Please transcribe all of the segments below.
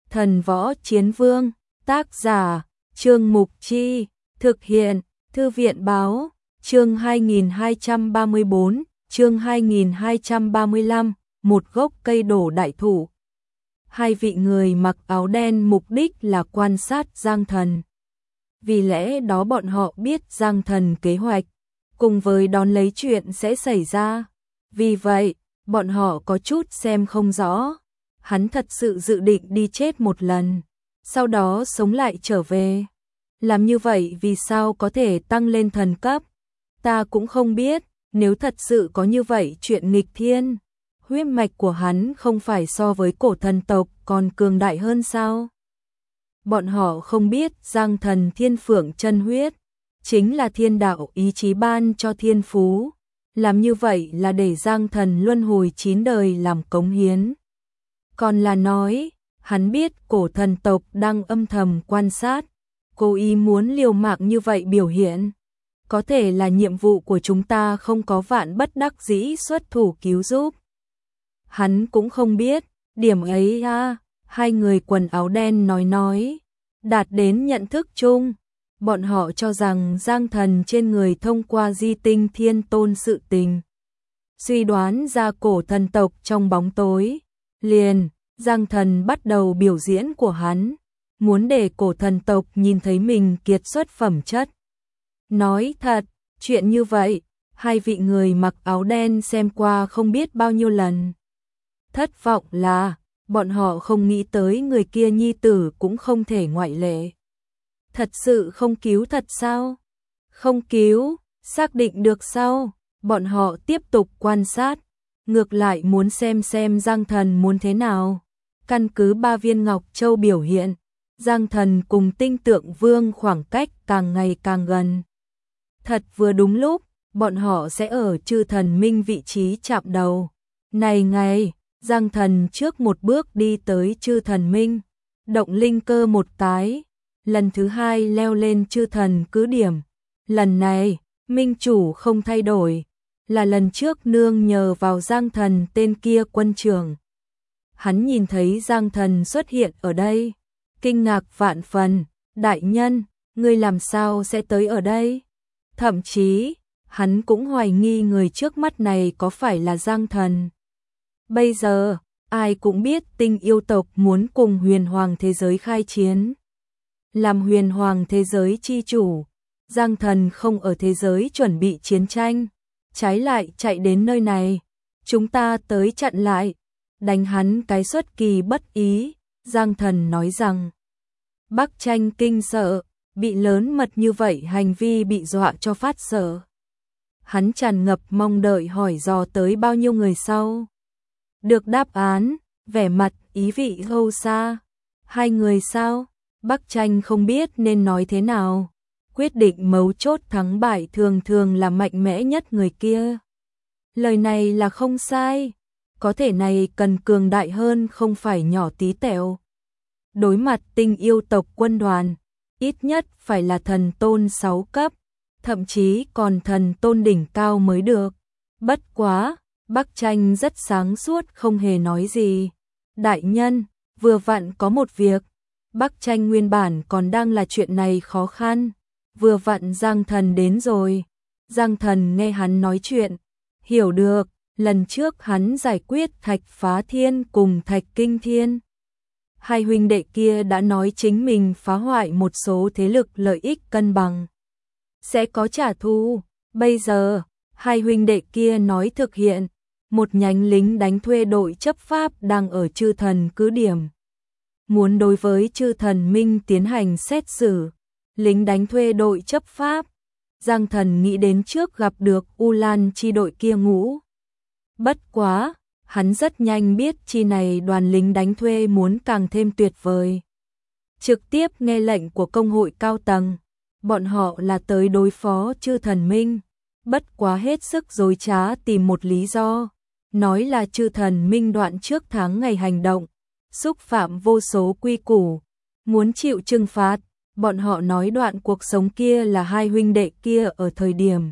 Thần Võ Chiến Vương, tác giả, Trương Mục Chi, thực hiện, Thư viện Báo, chương 2234, chương 2235, một gốc cây đổ đại thụ. Hai vị người mặc áo đen mục đích là quan sát Giang Thần. Vì lẽ đó bọn họ biết Giang Thần kế hoạch, cùng với đón lấy chuyện sẽ xảy ra. Vì vậy, bọn họ có chút xem không rõ. Hắn thật sự dự định đi chết một lần, sau đó sống lại trở về. Làm như vậy vì sao có thể tăng lên thần cấp? Ta cũng không biết, nếu thật sự có như vậy chuyện nghịch thiên, huyết mạch của hắn không phải so với cổ thần tộc còn cường đại hơn sao? Bọn họ không biết Giang Thần Thiên Phượng chân huyết chính là thiên đạo ý chí ban cho thiên phú. Làm như vậy là để Giang Thần luân hồi 9 đời làm cống hiến. Còn là nói, hắn biết cổ thần tộc đang âm thầm quan sát, cố ý muốn liều mạng như vậy biểu hiện. Có thể là nhiệm vụ của chúng ta không có vạn bất đắc dĩ xuất thủ cứu giúp. Hắn cũng không biết, điểm ấy hai người quần áo đen nói, đạt đến nhận thức chung. Bọn họ cho rằng Giang Thần trên người thông qua di tinh thiên tôn sự tình, suy đoán ra cổ thần tộc trong bóng tối. Liền, Giang Thần bắt đầu biểu diễn của hắn, muốn để cổ thần tộc nhìn thấy mình kiệt xuất phẩm chất. Nói thật, chuyện như vậy, hai vị người mặc áo đen xem qua không biết bao nhiêu lần. Thất vọng là, bọn họ không nghĩ tới người kia nhi tử cũng không thể ngoại lệ. Thật sự không cứu thật sao? Không cứu, xác định được sao? Bọn họ tiếp tục quan sát, ngược lại muốn xem Giang Thần muốn thế nào. Căn cứ 3 viên ngọc châu biểu hiện, Giang Thần cùng Tinh Tượng Vương khoảng cách càng ngày càng gần. Thật vừa đúng lúc, bọn họ sẽ ở Chư Thần Minh vị trí chạm đầu. Này ngày, Giang Thần trước một bước đi tới Chư Thần Minh, động linh cơ một cái, lần thứ hai leo lên Chư Thần cứ điểm. Lần này, Minh chủ không thay đổi, là lần trước nương nhờ vào Giang Thần tên kia quân trưởng. Hắn nhìn thấy Giang Thần xuất hiện ở đây, kinh ngạc vạn phần, đại nhân, ngươi làm sao sẽ tới ở đây? Thậm chí, hắn cũng hoài nghi người trước mắt này có phải là Giang Thần. Bây giờ, ai cũng biết Tinh yêu tộc muốn cùng huyền hoàng thế giới khai chiến. Làm huyền hoàng thế giới chi chủ, Giang Thần không ở thế giới chuẩn bị chiến tranh, trái lại chạy đến nơi này. Chúng ta tới chặn lại, đánh hắn cái xuất kỳ bất ý. Giang Thần nói rằng, Bắc Tranh kinh sợ, bị lớn mật như vậy hành vi bị dọa cho phát sợ. Hắn tràn ngập mong đợi hỏi dò tới bao nhiêu người sau. Được đáp án, vẻ mặt ý vị sâu xa. 2 người sao? Bắc Tranh không biết nên nói thế nào. Quyết định mấu chốt thắng bại thường thường là mạnh mẽ nhất người kia. Lời này là không sai. Có thể này cần cường đại hơn không phải nhỏ tí tẹo. Đối mặt Tinh yêu tộc quân đoàn, ít nhất phải là thần tôn 6 cấp, thậm chí còn thần tôn đỉnh cao mới được. Bất quá, Bắc Tranh rất sáng suốt không hề nói gì. Đại nhân, vừa vặn có một việc. Bắc Tranh nguyên bản còn đang là chuyện này khó khăn. Vừa vặn Giang Thần đến rồi. Giang Thần nghe hắn nói chuyện, hiểu được, lần trước hắn giải quyết Thạch Phá Thiên cùng Thạch Kinh Thiên. Hai huynh đệ kia đã nói chính mình phá hoại một số thế lực lợi ích cân bằng, sẽ có trả thù. Bây giờ, hai huynh đệ kia nói thực hiện, một nhánh lính đánh thuê đội chấp pháp đang ở Chư Thần cứ điểm. Muốn đối với Chư Thần Minh tiến hành xét xử, lính đánh thuê đội chấp pháp. Giang Thần nghĩ đến trước gặp được U Lan chi đội kia ngũ. Bất quá, hắn rất nhanh biết chi này đoàn lính đánh thuê muốn càng thêm tuyệt vời. Trực tiếp nghe lệnh của công hội cao tầng, bọn họ là tới đối phó Chư Thần Minh. Bất quá hết sức dối trá tìm một lý do, nói là Chư Thần Minh đoạn trước tháng ngày hành động, xúc phạm vô số quy củ, muốn chịu trừng phạt. Bọn họ nói đoạn cuộc sống kia là hai huynh đệ kia ở thời điểm.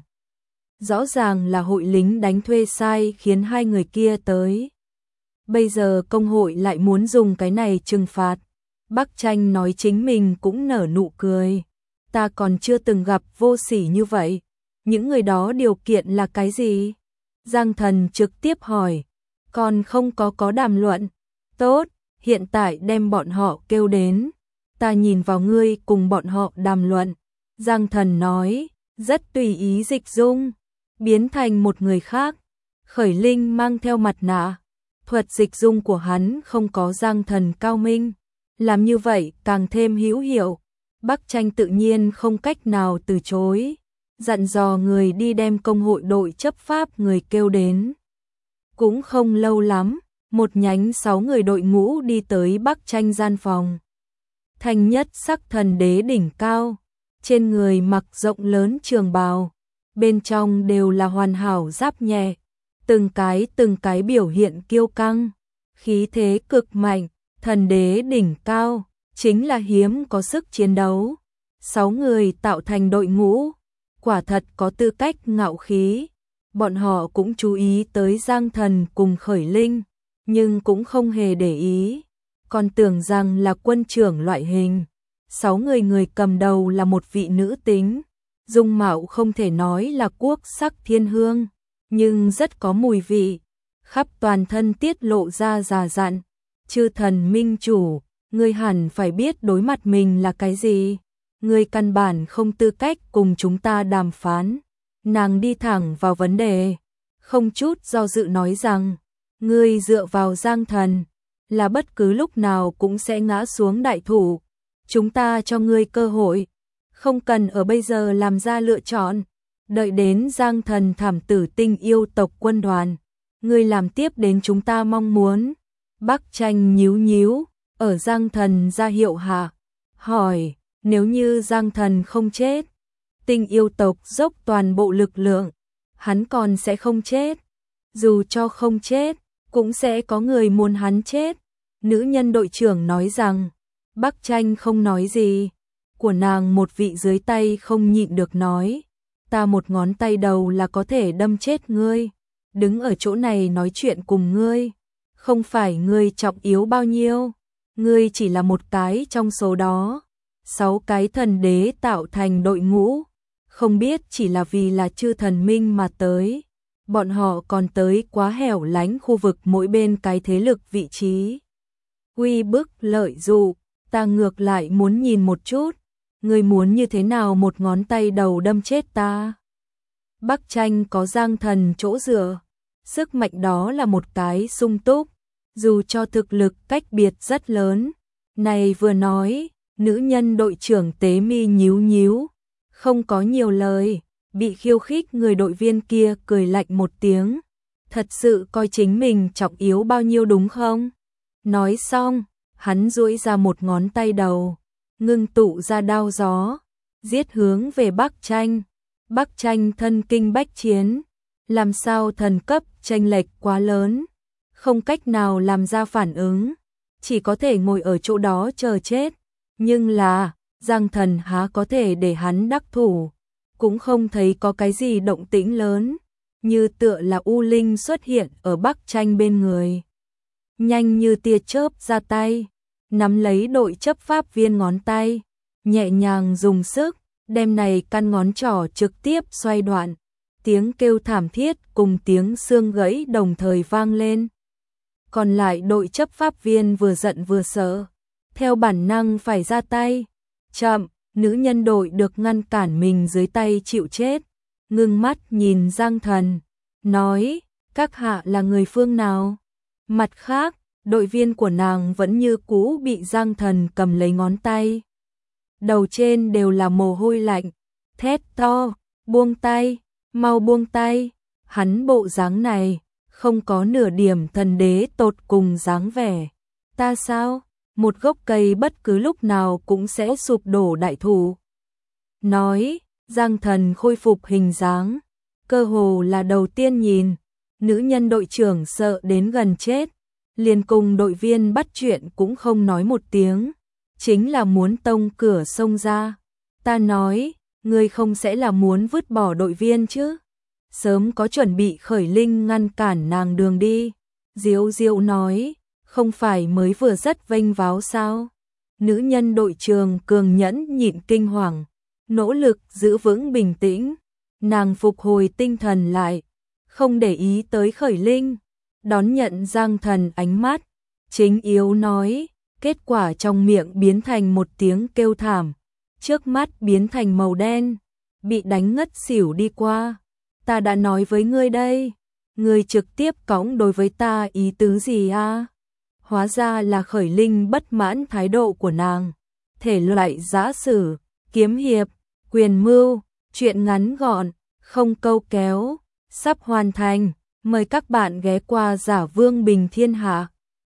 Rõ ràng là hội lính đánh thuê sai khiến hai người kia tới. Bây giờ công hội lại muốn dùng cái này trừng phạt. Bắc Tranh nói chính mình cũng nở nụ cười. Ta còn chưa từng gặp vô sỉ như vậy. Những người đó điều kiện là cái gì? Giang Thần trực tiếp hỏi. Còn không có đàm luận. Tốt, hiện tại đem bọn họ kêu đến. Ta nhìn vào ngươi cùng bọn họ đàm luận. Giang Thần nói, rất tùy ý dịch dung, biến thành một người khác. Khởi Linh mang theo mặt nạ. Thuật dịch dung của hắn không có Giang Thần cao minh. Làm như vậy càng thêm hữu hiệu. Bắc Tranh tự nhiên không cách nào từ chối. Dặn dò người đi đem công hội đội chấp pháp người kêu đến. Cũng không lâu lắm, một nhánh 6 người đội ngũ đi tới Bắc Tranh gian phòng. Thanh nhất sắc thần đế đỉnh cao, trên người mặc rộng lớn trường bào, bên trong đều là hoàn hảo giáp nhẹ, từng cái biểu hiện kiêu căng, khí thế cực mạnh, thần đế đỉnh cao, chính là hiếm có sức chiến đấu. 6 người tạo thành đội ngũ, quả thật có tư cách ngạo khí. Bọn họ cũng chú ý tới Giang Thần cùng Khởi Linh, nhưng cũng không hề để ý, còn tưởng rằng là quân trưởng loại hình. 6 người cầm đầu là một vị nữ tính, dung mạo không thể nói là quốc sắc thiên hương, nhưng rất có mùi vị, khắp toàn thân tiết lộ ra già dặn. Chư thần minh chủ, ngươi hẳn phải biết đối mặt mình là cái gì, ngươi căn bản không tư cách cùng chúng ta đàm phán. Nàng đi thẳng vào vấn đề, không chút do dự nói rằng, ngươi dựa vào Giang Thần, là bất cứ lúc nào cũng sẽ ngã xuống đại thủ. Chúng ta cho ngươi cơ hội, không cần ở bây giờ làm ra lựa chọn, đợi đến Giang Thần thảm tử tinh yêu tộc quân đoàn, ngươi làm tiếp đến chúng ta mong muốn. Bắc Tranh nhíu nhíu, ở Giang Thần ra hiệu hạ, hỏi, nếu như Giang Thần không chết, tinh yêu tộc dốc toàn bộ lực lượng, hắn còn sẽ không chết. Dù cho không chết, cũng sẽ có người muốn hắn chết. Nữ nhân đội trưởng nói rằng, Bắc Tranh không nói gì. Của nàng một vị dưới tay không nhịn được nói, ta một ngón tay đầu là có thể đâm chết ngươi. Đứng ở chỗ này nói chuyện cùng ngươi, không phải ngươi trọng yếu bao nhiêu, ngươi chỉ là một cái trong số đó. 6 cái thần đế tạo thành đội ngũ, không biết chỉ là vì là chư thần minh mà tới. Bọn họ còn tới quá hẻo lánh khu vực mỗi bên cái thế lực vị trí. Uy bức lợi dụ, ta ngược lại muốn nhìn một chút, ngươi muốn như thế nào một ngón tay đầu đâm chết ta. Bắc Tranh có Giang Thần chỗ dựa, sức mạnh đó là một cái sung túc, dù cho thực lực cách biệt rất lớn. Này vừa nói, nữ nhân đội trưởng tế mi nhíu nhíu, không có nhiều lời, bị khiêu khích người đội viên kia cười lạnh một tiếng. Thật sự coi chính mình trọng yếu bao nhiêu đúng không? Nói xong, hắn duỗi ra một ngón tay đầu, ngưng tụ ra đao gió, giết hướng về Bắc Tranh. Bắc Tranh thân kinh bách chiến, làm sao thần cấp chênh lệch quá lớn, không cách nào làm ra phản ứng, chỉ có thể ngồi ở chỗ đó chờ chết. Nhưng là, Giang Thần há có thể để hắn đắc thủ, cũng không thấy có cái gì động tĩnh lớn, như tựa là U Linh xuất hiện ở Bắc Tranh bên người. Nhanh như tia chớp ra tay, nắm lấy đội chấp pháp viên ngón tay, nhẹ nhàng dùng sức, đem này căn ngón trỏ trực tiếp xoay đoạn. Tiếng kêu thảm thiết cùng tiếng xương gãy đồng thời vang lên. Còn lại đội chấp pháp viên vừa giận vừa sợ, theo bản năng phải ra tay. Chậm, nữ nhân đội được ngăn cản mình dưới tay chịu chết, ngưng mắt nhìn Giang Thần, nói, các hạ là người phương nào? Mặt khác, đội viên của nàng vẫn như cũ bị Giang Thần cầm lấy ngón tay. Đầu trên đều là mồ hôi lạnh, thét to, buông tay, mau buông tay. Hắn bộ dáng này, không có nửa điểm thần đế tột cùng dáng vẻ. Ta sao? Một gốc cây bất cứ lúc nào cũng sẽ sụp đổ đại thụ. Nói, Giang Thần khôi phục hình dáng, cơ hồ là đầu tiên nhìn, nữ nhân đội trưởng sợ đến gần chết, liền cùng đội viên bắt chuyện cũng không nói một tiếng, chính là muốn tông cửa xông ra. Ta nói, ngươi không sẽ là muốn vứt bỏ đội viên chứ? Sớm có chuẩn bị. Khởi Linh ngăn cản nàng đường đi. Diệu Diệu nói, không phải mới vừa rất vênh váo sao? Nữ nhân đội trường cường nhẫn nhịn kinh hoàng, nỗ lực giữ vững bình tĩnh, nàng phục hồi tinh thần lại, không để ý tới Khởi Linh, đón nhận Giang Thần ánh mắt, chính yếu nói, kết quả trong miệng biến thành một tiếng kêu thảm, trước mắt biến thành màu đen, bị đánh ngất xỉu đi qua. Ta đã nói với ngươi đây, ngươi trực tiếp cõng đối với ta ý tứ gì a? Hóa ra là Khởi Linh bất mãn thái độ của nàng. Thể loại giã sử, kiếm hiệp, quyền mưu, truyện ngắn gọn, không câu kéo, sắp hoàn thành. Mời các bạn ghé qua Giả Vương Bình Thiên Hạ.